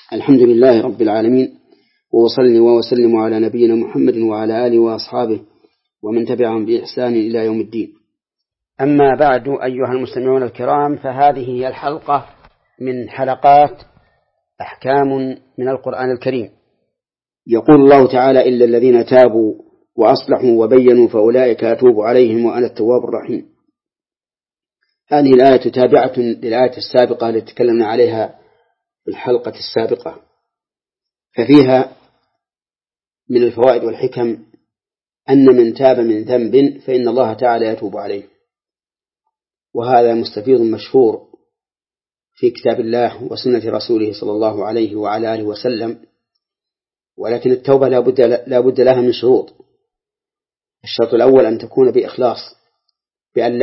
الحمد لله رب العالمين، وأصلي وأسلم على نبينا محمد وعلى آله وأصحابه ومن تبعهم بإحسان إلى يوم الدين. أما بعد، أيها المستمعون الكرام، فهذه هي الحلقة من حلقات أحكام من القرآن الكريم. يقول الله تعالى: إلا الذين تابوا وأصلحوا وبينوا فأولئك أتوب عليهم وأنا التواب الرحيم. هذه الآية تابعة للآية السابقة التي تكلمنا عليها في الحلقة السابقة، ففيها من الفوائد والحكم أن من تاب من ذنب فإن الله تعالى يتوب عليه، وهذا مستفيض مشهور في كتاب الله وسنة رسوله صلى الله عليه وعلى آله وسلم. ولكن التوبة لا بد لها من شروط. الشرط الأول أن تكون بإخلاص، بأن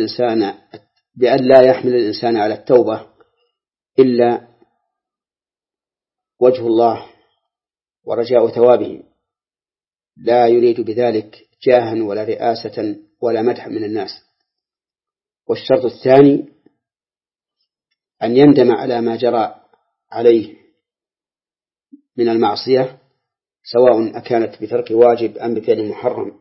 لا يحمل الإنسان على التوبة إلا وجه الله ورجاء ثوابه، لا يريد بذلك جاها ولا رئاسة ولا مدح من الناس. والشرط الثاني أن يندم على ما جرى عليه من المعصية، سواء أكانت بترك واجب أم بفعل محرم.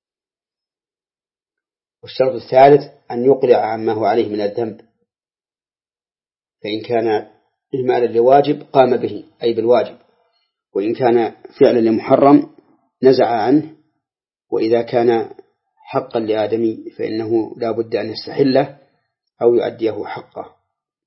والشرط الثالث أن يقلع عما هو عليه من الذنب، فإن كان إهمالا لواجب قام به أي بالواجب، وإن كان فعلا لمحرم نزع عنه، وإذا كان حقا لآدمي فإنه لا بد أن يستحله أو يؤديه حقه.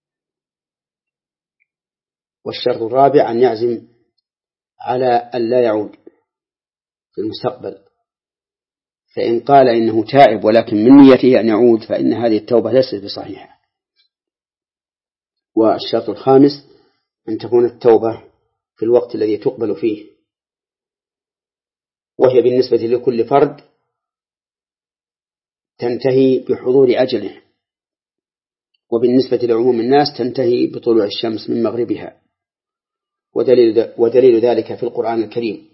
والشرط الرابع أن يعزم على أن لا يعود في المستقبل، فإن قال إنه تائب ولكن من نيته أن يعود فإن هذه التوبة ليست بصحيحة. والشرط الخامس أن تكون التوبة في الوقت الذي تقبل فيه، وهي بالنسبة لكل فرد تنتهي بحضور أجله، وبالنسبة لعموم الناس تنتهي بطلوع الشمس من مغربها. ودليل ذلك في القرآن الكريم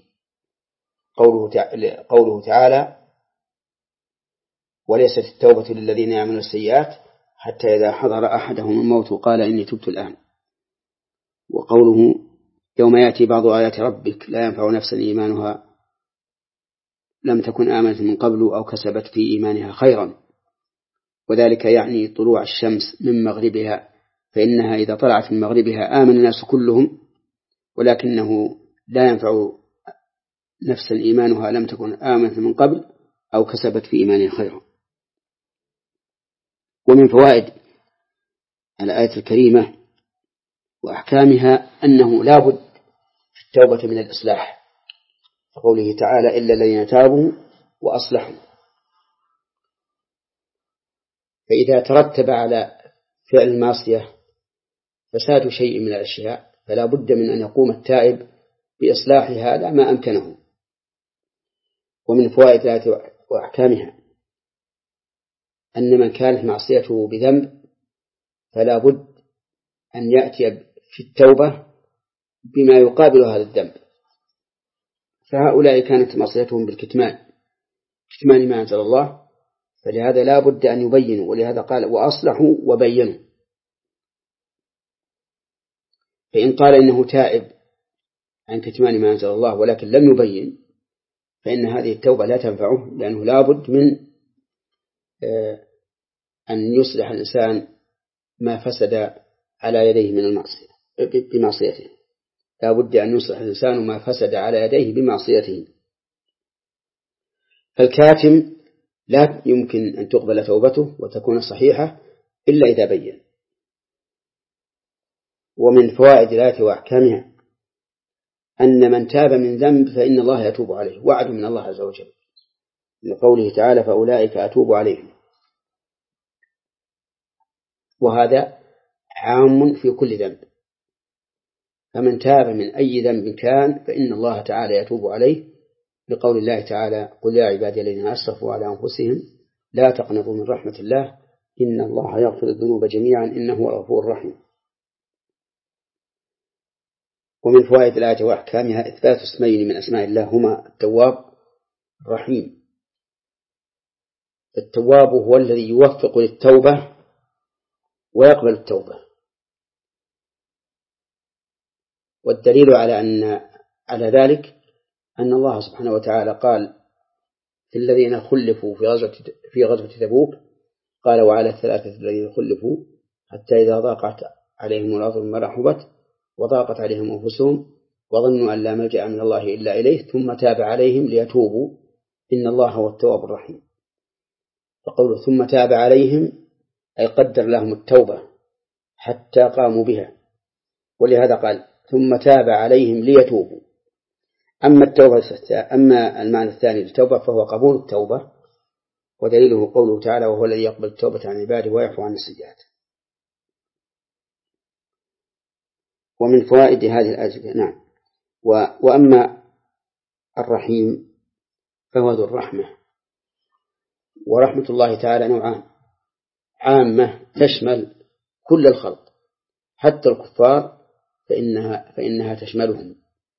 قوله تعالى: وليست التوبة للذين يعملون السيئات حتى إذا حضر أحدهم الموت قال إني تبت الآن. وقوله: يوم يأتي بعض آيات ربك لا ينفع نفسا إيمانها لم تكن آمنت من قبل أو كسبت في إيمانها خيرا، وذلك يعني طلوع الشمس من مغربها، فإنها إذا طلعت من مغربها آمن الناس كلهم، ولكنه لا ينفع نفسا إيمانها لم تكن آمنت من قبل أو كسبت في إيمانها خيرا. ومن فوائد الآية الكريمة وأحكامها أنه لا بد في التوبة من الإصلاح، قوله تعالى: إلا الذين تابوا وأصلحوا. فإذا ترتب على فعل المعصية فساد شيء من الأشياء فلا بد من أن يقوم التائب بإصلاح هذا ما أمكنه. ومن فوائد الآية وأحكامها أن من كانت معصيته بذنب فلا بد أن يأتي في التوبة بما يقابل هذا الذنب. فهؤلاء كانت معصيتهم بالكتمان ما أنزل الله، فلهذا لا بد أن يبينوا، ولهذا قال: وأصلحوا وبينوا. فإن قال إنه تائب عن كتمان ما أنزل الله ولكن لم يبين فإن هذه التوبة لا تنفعه، لأنه لا بد من أن يصلح الإنسان ما فسد على يديه من المعصية بمعصيته. لا بد أن يصلح الإنسان ما فسد على يديه بمعصيته. فالكاتم لا يمكن أن تقبل توبته وتكون صحيحة إلا إذا بين. ومن فوائد الآية وأحكامها أن من تاب من ذنب فإن الله يتوب عليه، وعد من الله عز وجل، لقوله تعالى: فأولئك أتوب عليهم. وهذا عام في كل ذنب، فمن تاب من أي ذنب كان فإن الله تعالى يتوب عليه، لقول الله تعالى: قل يا عبادي الذين أسرفوا على أنفسهم لا تقنطوا من رحمة الله إن الله يغفر الذنوب جميعا إنه غفور رحيم. ومن فوائد الآية وأحكامها إثبات اسمين من أسماء الله هما التواب الرحيم. التواب هو الذي يوفق للتوبة ويقبل التوبة، والدليل على ذلك أن الله سبحانه وتعالى قال في الذين خلفوا في غزوة تبوك قال وعلى الثلاثة الذين خلفوا حتى إذا ضاقت عليهم الأرض بما رحبت وضاقت عليهم أنفسهم وظنوا أن لا ملجأ من الله إلا إليه ثم تاب عليهم ليتوبوا إن الله هو التواب الرحيم. فقوله ثم تاب عليهم أي قدر لهم التوبة حتى قاموا بها، ولهذا قال ثم تاب عليهم ليتوبوا. أما المعنى الثاني للتوبة فهو قبول التوبة، ودليله قوله تعالى وهو الذي يقبل التوبة عن عباده ويعفو عن السيئات. ومن فوائد هذه الآية نعم. وأما الرحيم فهو ذو الرحمة، ورحمة الله تعالى نوعان: عامة تشمل كل الخلق حتى الكفار فإنها تشملهم،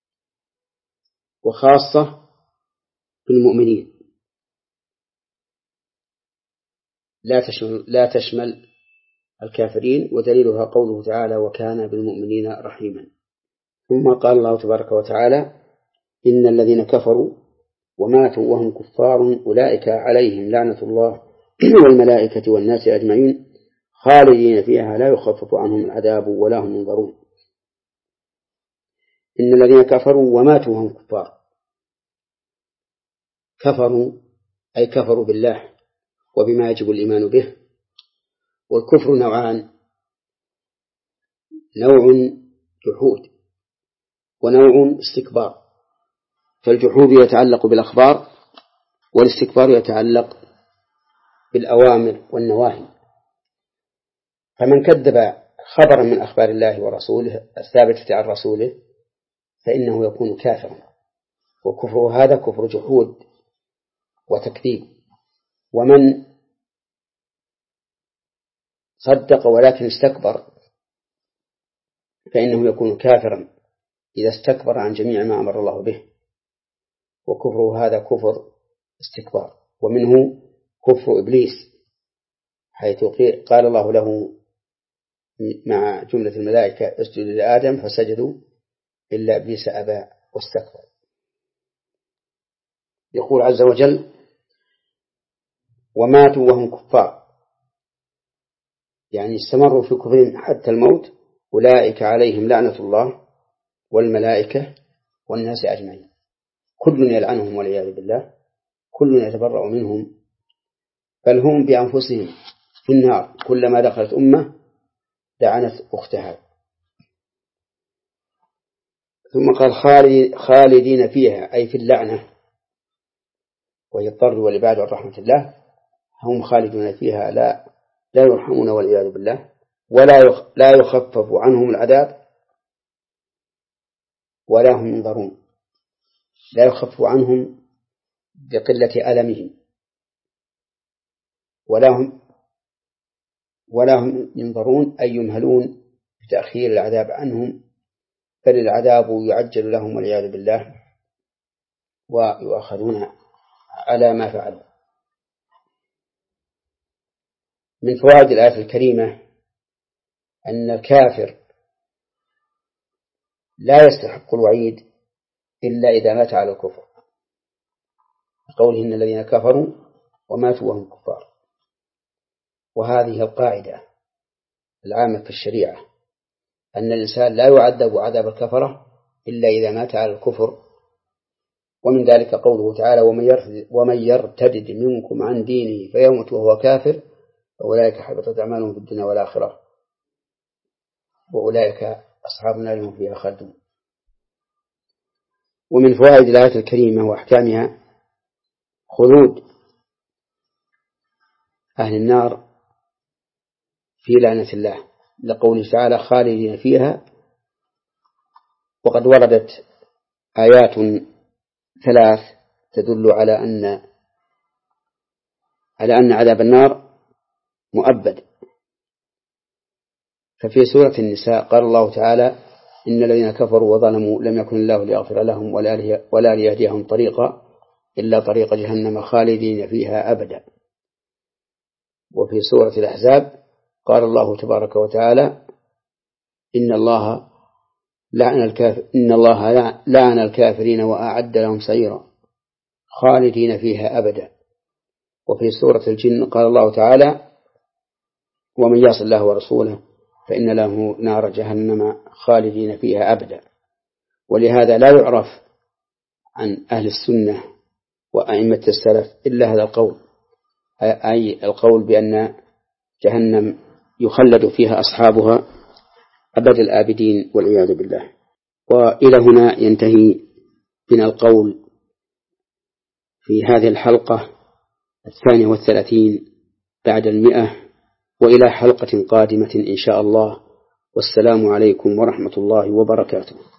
وخاصة بالمؤمنين لا تشمل الكافرين، ودليلها قوله تعالى وكان بالمؤمنين رحيما. ثم قال الله تبارك وتعالى إن الذين كفروا وماتوا وهم كفار أولئك عليهم لعنة الله والملائكة والناس أجمعين خالدين فيها لا يخفف عنهم العذاب ولا هم ينظرون. إن الذين كفروا وماتوا وهم كفار، كفروا أي كفروا بالله وبما يجب الإيمان به. والكفر نوعان: نوع جحود ونوع استكبار. فالجحود يتعلق بالأخبار، والاستكبار يتعلق بالأوامر والنواهي. فمن كذب خبرا من أخبار الله ورسوله الثابتة عن رسوله فإنه يكون كافرا، وكفره هذا كفر جحود وتكذيب. ومن صدق ولكن استكبر فإنه يكون كافرا إذا استكبر عن جميع ما أمر الله به، وكفره هذا كفر استكبار. ومنه كفر إبليس، حيث قال الله له مع جملة الملائكة اسجدوا لآدم فسجدوا إلا إبليس أبى واستكبر. يقول عز وجل وماتوا وهم كفار، يعني استمروا في كفرهم حتى الموت، أولئك عليهم لعنة الله والملائكة والناس أجمعين، كل يلعنهم والعياذ بالله، كل يتبرأ منهم، بل هم بأنفسهم في النار كلما دخلت أمة لعنت أختها. ثم قال خالدين فيها أي في اللعنة، وهي الضر والإبعاد عن رحمة الله، هم خالدون فيها لا يرحمون والعياذ بالله، لا يخفف عنهم العذاب ولا هم ينظرون، لا يخفف عنهم بقلة ألمهم ولا هم ينظرون أي يمهلون بتأخير العذاب عنهم، بل العذاب يعجل لهم والعياذ بالله ويؤخذون على ما فعلوا. من فوائد الآية الكريمة أن الكافر لا يستحق الوعيد إلا إذا مات على الكفر، قوله إن الذين كفروا وماتوا وهم كفار. وهذه القاعدة العامة في الشريعة أن الإنسان لا يعذب عذاب الكفرة إلا إذا مات على الكفر. ومن ذلك قوله تعالى ومن يرتد منكم عن دينه فيموت وهو كافر فأولئك حبطت أعمالهم في الدنيا والآخرة وأولئك أصحاب النار هم فيها خالدون. ومن فوائد الآية الكريمة وأحكامها خلود أهل النار في لعنة الله، لقوله تعالى خالدين فيها. وقد وردت آيات 3 تدل على أن عذاب النار مؤبد. ففي سورة النساء قال الله تعالى إن الذين كفروا وظلموا لم يكن الله ليغفر لهم ولا ليهديهم طريقا إلا طريق جهنم خالدين فيها أبدا. وفي سورة الأحزاب قال الله تبارك وتعالى إن الله إن الله لعن الكافرين وأعد لهم سعيرا خالدين فيها أبدا. وفي سورة الجن قال الله تعالى: ومن يعص الله ورسوله فإن له نار جهنم خالدين فيها أبدا. ولهذا لا يعرف عن أهل السنة وأئمة السلف إلا هذا القول، أي القول بأن جهنم يخلد فيها أصحابها أبد الآبدين والعياذ بالله. وإلى هنا ينتهي بنا القول في هذه الحلقة 32 بعد 100، وإلى حلقة قادمة إن شاء الله، والسلام عليكم ورحمة الله وبركاته.